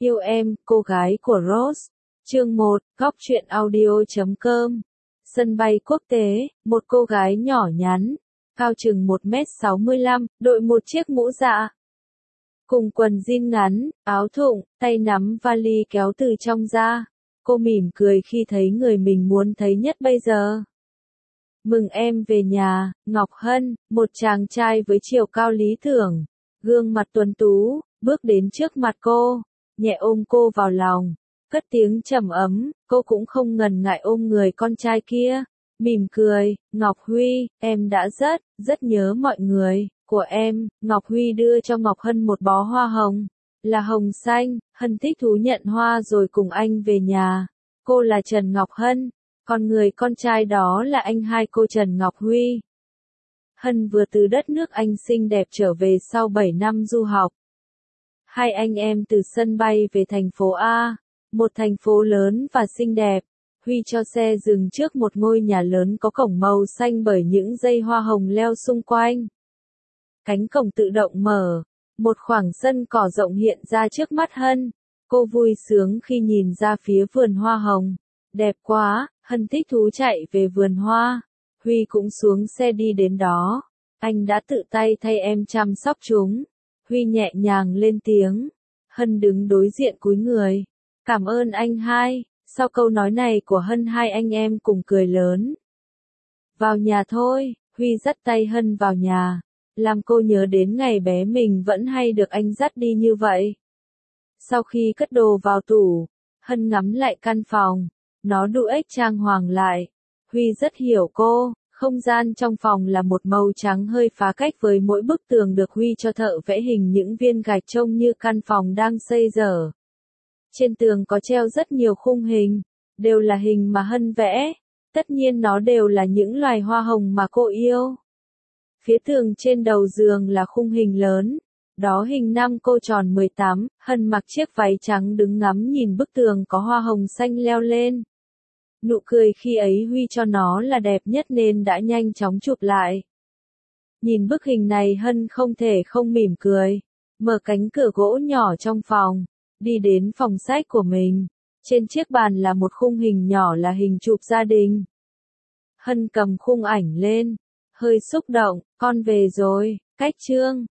Yêu em, cô gái của Rose. Chương 1, Góc truyện audio.com. Sân bay quốc tế, một cô gái nhỏ nhắn, cao chừng 1m65, đội một chiếc mũ dạ. Cùng quần jean ngắn, áo thụng, tay nắm vali kéo từ trong ra. Cô mỉm cười khi thấy người mình muốn thấy nhất bây giờ. Mừng em về nhà, Ngọc Hân, một chàng trai với chiều cao lý tưởng, gương mặt tuấn tú, bước đến trước mặt cô, nhẹ ôm cô vào lòng, cất tiếng trầm ấm, cô cũng không ngần ngại ôm người con trai kia, mỉm cười, Ngọc Huy, em đã rất nhớ mọi người, của em. Ngọc Huy đưa cho Ngọc Hân một bó hoa hồng, là hồng xanh. Hân thích thú nhận hoa rồi cùng anh về nhà. Cô là Trần Ngọc Hân, còn người con trai đó là anh hai cô Trần Ngọc Huy. Hân vừa từ đất nước Anh xinh đẹp trở về sau 7 năm du học. Hai anh em từ sân bay về thành phố A, một thành phố lớn và xinh đẹp. Huy cho xe dừng trước một ngôi nhà lớn có cổng màu xanh bởi những dây hoa hồng leo xung quanh. Cánh cổng tự động mở, một khoảng sân cỏ rộng hiện ra trước mắt Hân. Cô vui sướng khi nhìn ra phía vườn hoa hồng. Đẹp quá, Hân thích thú chạy về vườn hoa. Huy cũng xuống xe đi đến đó. Anh đã tự tay thay em chăm sóc chúng. Huy nhẹ nhàng lên tiếng. Hân đứng đối diện cúi người. Cảm ơn anh hai. Sau câu nói này của Hân, hai anh em cùng cười lớn. Vào nhà thôi. Huy dắt tay Hân vào nhà. Làm cô nhớ đến ngày bé mình vẫn hay được anh dắt đi như vậy. Sau khi cất đồ vào tủ, Hân ngắm lại căn phòng. Nó đủ ếch trang hoàng lại. Huy rất hiểu cô. Không gian trong phòng là một màu trắng hơi phá cách với mỗi bức tường được Huy cho thợ vẽ hình những viên gạch trông như căn phòng đang xây dở. Trên tường có treo rất nhiều khung hình, đều là hình mà Hân vẽ. Tất nhiên nó đều là những loài hoa hồng mà cô yêu. Phía tường trên đầu giường là khung hình lớn. Đó hình năm cô tròn 18, Hân mặc chiếc váy trắng đứng ngắm nhìn bức tường có hoa hồng xanh leo lên. Nụ cười khi ấy Huy cho nó là đẹp nhất nên đã nhanh chóng chụp lại. Nhìn bức hình này Hân không thể không mỉm cười. Mở cánh cửa gỗ nhỏ trong phòng, đi đến phòng sách của mình. Trên chiếc bàn là một khung hình nhỏ là hình chụp gia đình. Hân cầm khung ảnh lên, hơi xúc động, con về rồi, cách chương.